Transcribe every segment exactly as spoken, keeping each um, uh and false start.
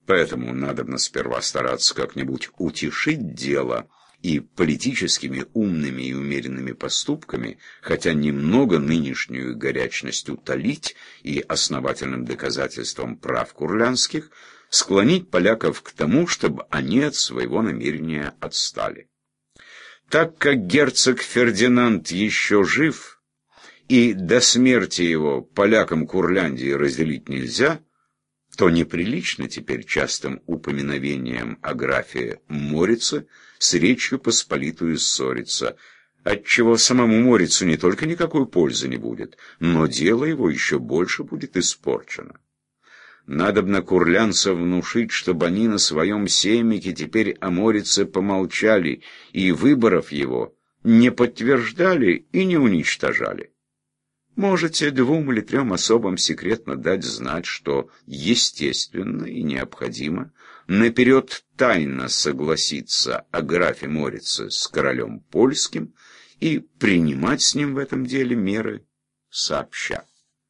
Поэтому надобно сперва стараться как-нибудь утешить дело и политическими умными и умеренными поступками, хотя немного нынешнюю горячность утолить и основательным доказательством прав курлянских склонить поляков к тому, чтобы они от своего намерения отстали. Так как герцог Фердинанд еще жив, и до смерти его полякам Курляндии разделить нельзя, то неприлично теперь частым упоминовением о графе Морице с Речью Посполитую ссориться, отчего самому Морицу не только никакой пользы не будет, но дело его еще больше будет испорчено. Надобно курлянцев внушить, чтобы они на своем семике теперь о Морице помолчали и выборов его не подтверждали и не уничтожали. Можете двум или трем особам секретно дать знать, что естественно и необходимо наперед тайно согласиться о графе Морице с королем польским и принимать с ним в этом деле меры сообща.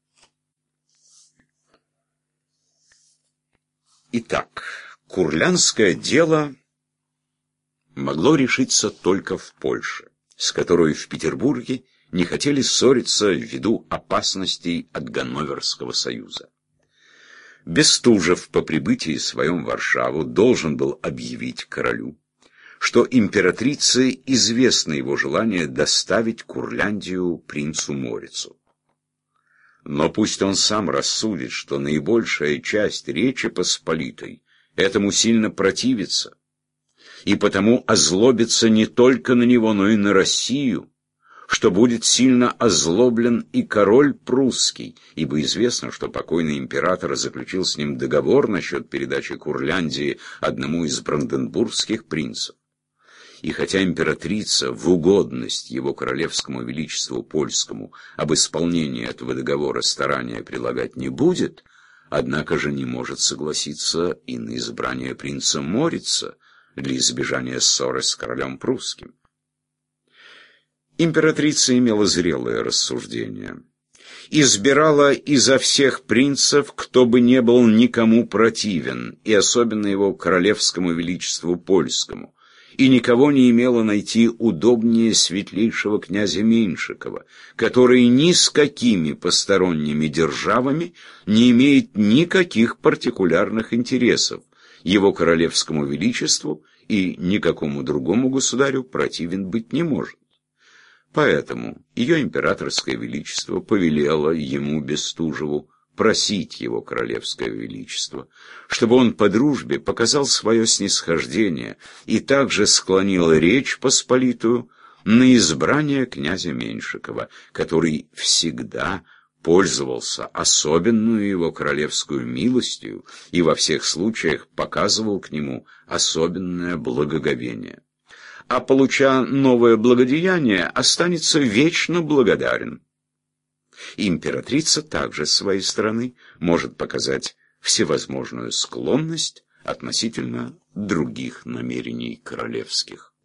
Итак, курлянское дело могло решиться только в Польше, с которой в Петербурге не хотели ссориться ввиду опасностей от Ганноверского союза. Бестужев по прибытии своем в Варшаву должен был объявить королю, что императрице известно его желание доставить Курляндию принцу Морицу. Но пусть он сам рассудит, что наибольшая часть Речи Посполитой этому сильно противится, и потому озлобится не только на него, но и на Россию, что будет сильно озлоблен и король прусский, ибо известно, что покойный император заключил с ним договор насчет передачи Курляндии одному из бранденбургских принцев. И хотя императрица в угодность его королевскому величеству польскому об исполнении этого договора старания прилагать не будет, однако же не может согласиться и на избрание принца Морица для избежания ссоры с королем прусским. Императрица имела зрелое рассуждение. Избирала изо всех принцев, кто бы не был никому противен, и особенно его королевскому величеству польскому, и никого не имела найти удобнее светлейшего князя Меньшикова, который ни с какими посторонними державами не имеет никаких партикулярных интересов, его королевскому величеству и никакому другому государю противен быть не может. Поэтому ее императорское величество повелело ему, Бестужеву, просить его королевское величество, чтобы он по дружбе показал свое снисхождение и также склонил Речь Посполитую на избрание князя Меньшикова, который всегда пользовался особенную его королевскую милостью и во всех случаях показывал к нему особенное благоговение. А получа новое благодеяние, останется вечно благодарен. Императрица также, с своей стороны, может показать всевозможную склонность относительно других намерений королевских.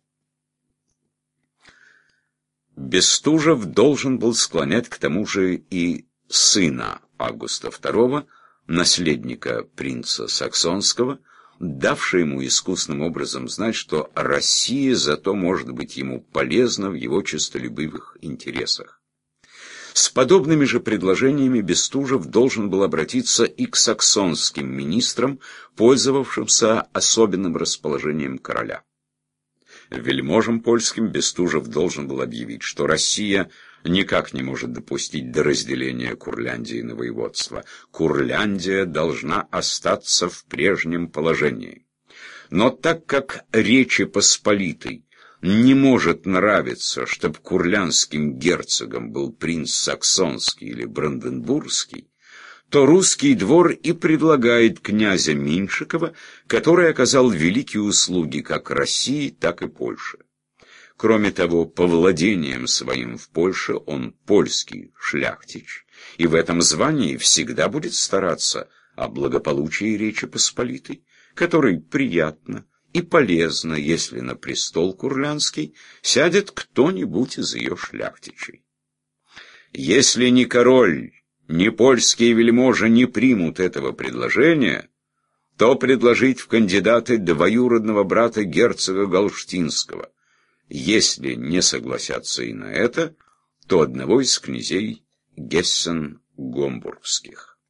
Бестужев должен был склонять к тому же и сына Августа второго, наследника принца Саксонского, давший ему искусным образом знать, что Россия зато может быть ему полезна в его честолюбивых интересах. С подобными же предложениями Бестужев должен был обратиться и к саксонским министрам, пользовавшимся особенным расположением короля. Вельможам польским Бестужев должен был объявить, что Россия никак не может допустить до разделения Курляндии на воеводство. Курляндия должна остаться в прежнем положении. Но так как Речи Посполитой не может нравиться, чтобы курлянским герцогом был принц Саксонский или Бранденбургский, то русский двор и предлагает князя Меньшикова, который оказал великие услуги как России, так и Польше. Кроме того, по владениям своим в Польше он польский шляхтич, и в этом звании всегда будет стараться о благополучии Речи Посполитой, которой приятно и полезно, если на престол курлянский сядет кто-нибудь из ее шляхтичей. Если ни король, ни польские вельможи не примут этого предложения, то предложить в кандидаты двоюродного брата герцога Галштинского. Если не согласятся и на это, то одного из князей Гессен-Гомбургских.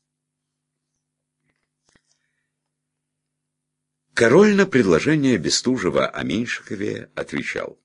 Король на предложение Бестужева о Меньшикове отвечал: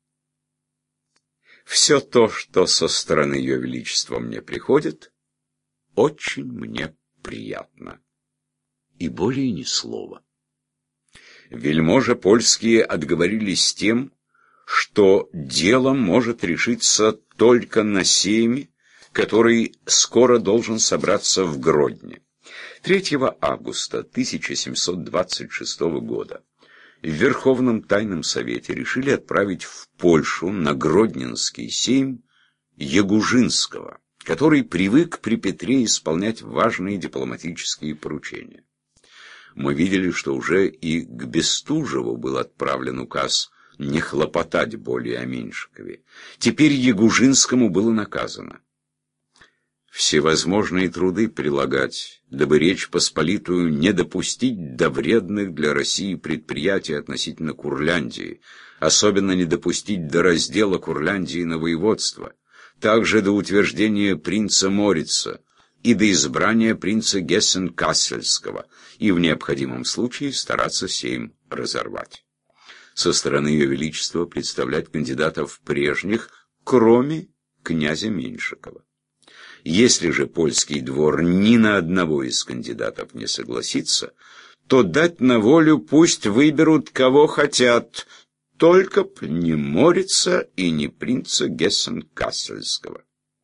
«Все то, что со стороны Ее Величества мне приходит, очень мне приятно». И более ни слова. Вельможи польские отговорились тем, что дело может решиться только на сейме, который скоро должен собраться в Гродне. третьего августа тысяча семьсот двадцать шестого года в Верховном Тайном Совете решили отправить в Польшу на Гродненский сейм Ягужинского, который привык при Петре исполнять важные дипломатические поручения. Мы видели, что уже и к Бестужеву был отправлен указ не хлопотать более о Меньшикове. Теперь Ягужинскому было наказано всевозможные труды прилагать, дабы Речь Посполитую не допустить до вредных для России предприятий относительно Курляндии, особенно не допустить до раздела Курляндии на воеводство, также до утверждения принца Морица и до избрания принца Гессен-Кассельского, и в необходимом случае стараться сейм разорвать. Со стороны Ее Величества представлять кандидатов прежних, кроме князя Меньшикова. Если же польский двор ни на одного из кандидатов не согласится, то дать на волю пусть выберут кого хотят, только б не Морица и не принца Гессен-Кассельского.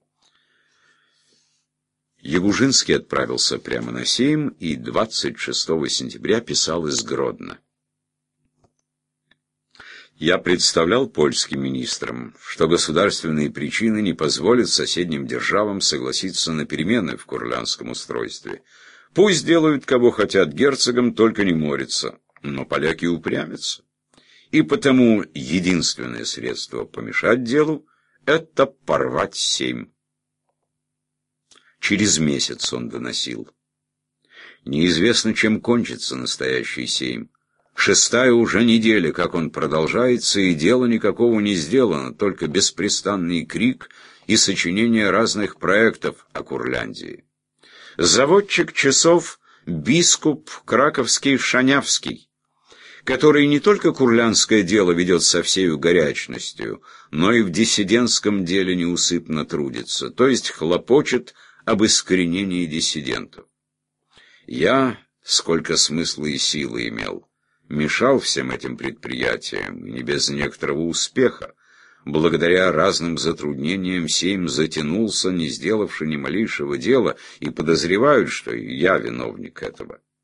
Ягужинский отправился прямо на сейм и двадцать шестого сентября писал из Гродно: «Я представлял польским министрам, что государственные причины не позволят соседним державам согласиться на перемены в курлянском устройстве. Пусть делают кого хотят герцогом, только не Морица, но поляки упрямятся. И потому единственное средство помешать делу — это порвать сейм». Через месяц он доносил: «Неизвестно, чем кончится настоящий сейм. Шестая уже неделя, как он продолжается, и дела никакого не сделано, только беспрестанный крик и сочинение разных проектов о Курляндии. Заводчик часов — бискуп краковский Шанявский, который не только курлянское дело ведет со всею горячностью, но и в диссидентском деле неусыпно трудится, то есть хлопочет об искоренении диссидентов. Я, сколько смысла и силы имел, мешал всем этим предприятиям, и не без некоторого успеха. Благодаря разным затруднениям сейм затянулся, не сделавши ни малейшего дела, и подозревают, что и я виновник этого.